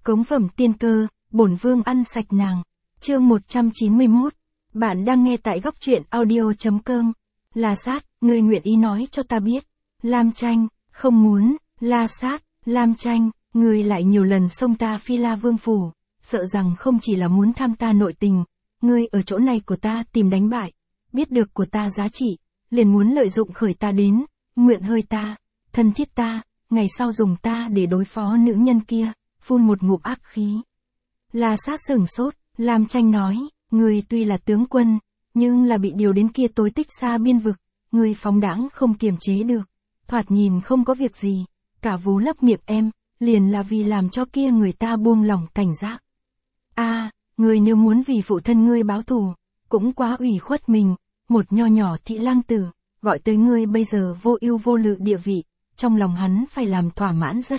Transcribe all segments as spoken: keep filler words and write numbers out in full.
Cống phẩm tiên cơ, bổn vương ăn sạch nàng. Chương một trăm chín mươi mốt. Bạn đang nghe tại góc truyện audio chấm com. La Sát, ngươi nguyện ý nói cho ta biết. Lam Tranh, không muốn. La Sát, Lam Tranh, ngươi lại nhiều lần xông ta Phi La Vương phủ, sợ rằng không chỉ là muốn tham ta nội tình, ngươi ở chỗ này của ta tìm đánh bại, biết được của ta giá trị, liền muốn lợi dụng khởi ta đến, mượn hơi ta, thân thiết ta, ngày sau dùng ta để đối phó nữ nhân kia, phun một ngụm ác khí. La Sát sửng sốt, Lam Tranh nói, ngươi tuy là tướng quân, nhưng là bị điều đến kia tối tích xa biên vực, ngươi phóng đãng không kiềm chế được, thoạt nhìn không có việc gì, cả vú lấp miệng em, liền là vì làm cho kia người ta buông lỏng cảnh giác. A, à, ngươi nếu muốn vì phụ thân ngươi báo thù, cũng quá ủy khuất mình, một nho nhỏ thị lang tử, gọi tới ngươi bây giờ vô ưu vô lự địa vị, trong lòng hắn phải làm thỏa mãn rất.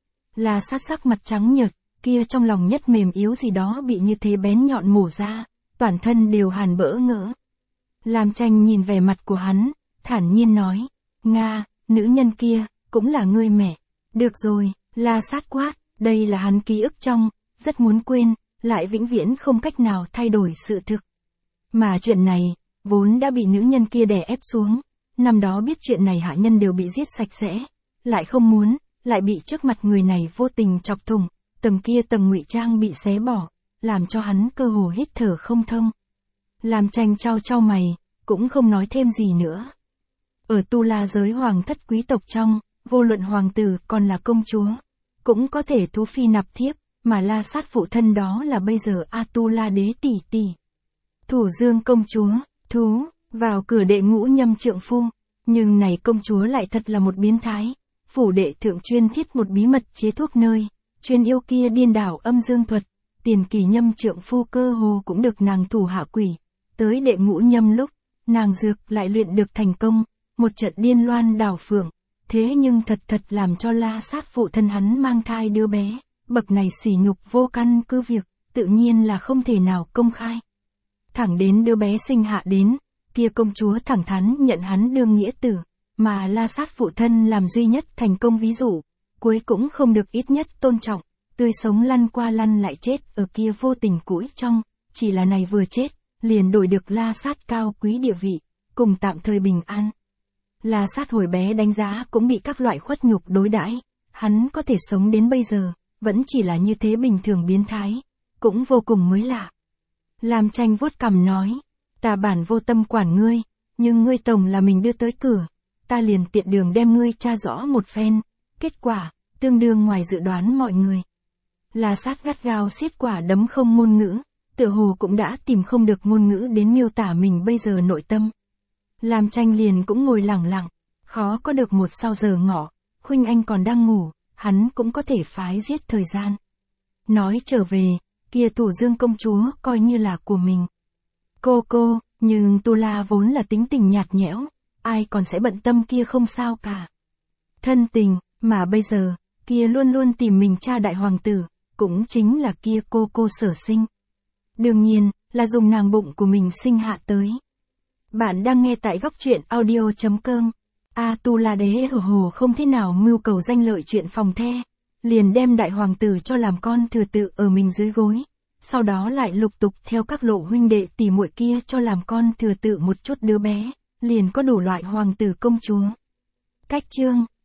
La Sát sắc mặt trắng nhợt, kia trong lòng nhất mềm yếu gì đó bị như thế bén nhọn mổ ra, toàn thân đều hàn bỡ ngỡ. Lam Tranh nhìn vẻ mặt của hắn, thản nhiên nói, Nga, nữ nhân kia, cũng là ngươi mẹ. Được rồi, La Sát quát, đây là hắn ký ức trong, rất muốn quên, lại vĩnh viễn không cách nào thay đổi sự thực. Mà chuyện này, vốn đã bị nữ nhân kia đè ép xuống, năm đó biết chuyện này hạ nhân đều bị giết sạch sẽ, lại không muốn, lại bị trước mặt người này vô tình chọc thủng, tầng kia tầng ngụy trang bị xé bỏ, làm cho hắn cơ hồ hít thở không thông. Lam Tranh trao trao mày, cũng không nói thêm gì nữa. Ở Tu La giới hoàng thất quý tộc trong, vô luận hoàng tử còn là công chúa, cũng có thể thú phi nạp thiếp, mà La Sát phụ thân đó là bây giờ A Tu La đế tỷ tỷ. Thủ Dương công chúa, thú, vào cửa đệ ngũ nhâm trượng phu, nhưng này công chúa lại thật là một biến thái, phủ đệ thượng chuyên thiết một bí mật chế thuốc nơi, chuyên yêu kia điên đảo âm dương thuật, tiền kỳ nhâm trượng phu cơ hồ cũng được nàng thủ hạ quỷ, tới đệ ngũ nhâm lúc, nàng dược lại luyện được thành công, một trận điên loan đảo phượng, thế nhưng thật thật làm cho La Sát phụ thân hắn mang thai đứa bé, bậc này sỉ nhục vô căn cứ việc, tự nhiên là không thể nào công khai. Thẳng đến đứa bé sinh hạ đến, kia công chúa thẳng thắn nhận hắn đương nghĩa tử, mà La Sát phụ thân làm duy nhất thành công ví dụ, cuối cũng không được ít nhất tôn trọng, tươi sống lăn qua lăn lại chết ở kia vô tình cũi trong, chỉ là này vừa chết, liền đổi được La Sát cao quý địa vị, cùng tạm thời bình an. La Sát hồi bé đánh giá cũng bị các loại khuất nhục đối đãi, hắn có thể sống đến bây giờ, vẫn chỉ là như thế bình thường biến thái, cũng vô cùng mới lạ. Lam Tranh vuốt cằm nói, ta bản vô tâm quản ngươi, nhưng ngươi tổng là mình đưa tới cửa, ta liền tiện đường đem ngươi tra rõ một phen, kết quả, tương đương ngoài dự đoán mọi người. La Sát gắt gao siết quả đấm không ngôn ngữ, tựa hồ cũng đã tìm không được ngôn ngữ đến miêu tả mình bây giờ nội tâm. Lam Tranh liền cũng ngồi lặng lặng, khó có được một sau giờ ngọ, Khuynh Anh còn đang ngủ, hắn cũng có thể phái giết thời gian. Nói trở về, kia Thủ Dương công chúa coi như là của mình. Cô cô, nhưng Tu La vốn là tính tình nhạt nhẽo, ai còn sẽ bận tâm kia không sao cả. Thân tình, mà bây giờ, kia luôn luôn tìm mình cha đại hoàng tử, cũng chính là kia cô cô sở sinh. Đương nhiên, là dùng nàng bụng của mình sinh hạ tới. Bạn đang nghe tại góc truyện audio chấm com. A Tu La đế ở hồ không thế nào mưu cầu danh lợi chuyện phòng the, liền đem đại hoàng tử cho làm con thừa tự ở mình dưới gối, sau đó lại lục tục theo các lộ huynh đệ tỷ muội kia cho làm con thừa tự một chút đứa bé, liền có đủ loại hoàng tử công chúa. Cách chương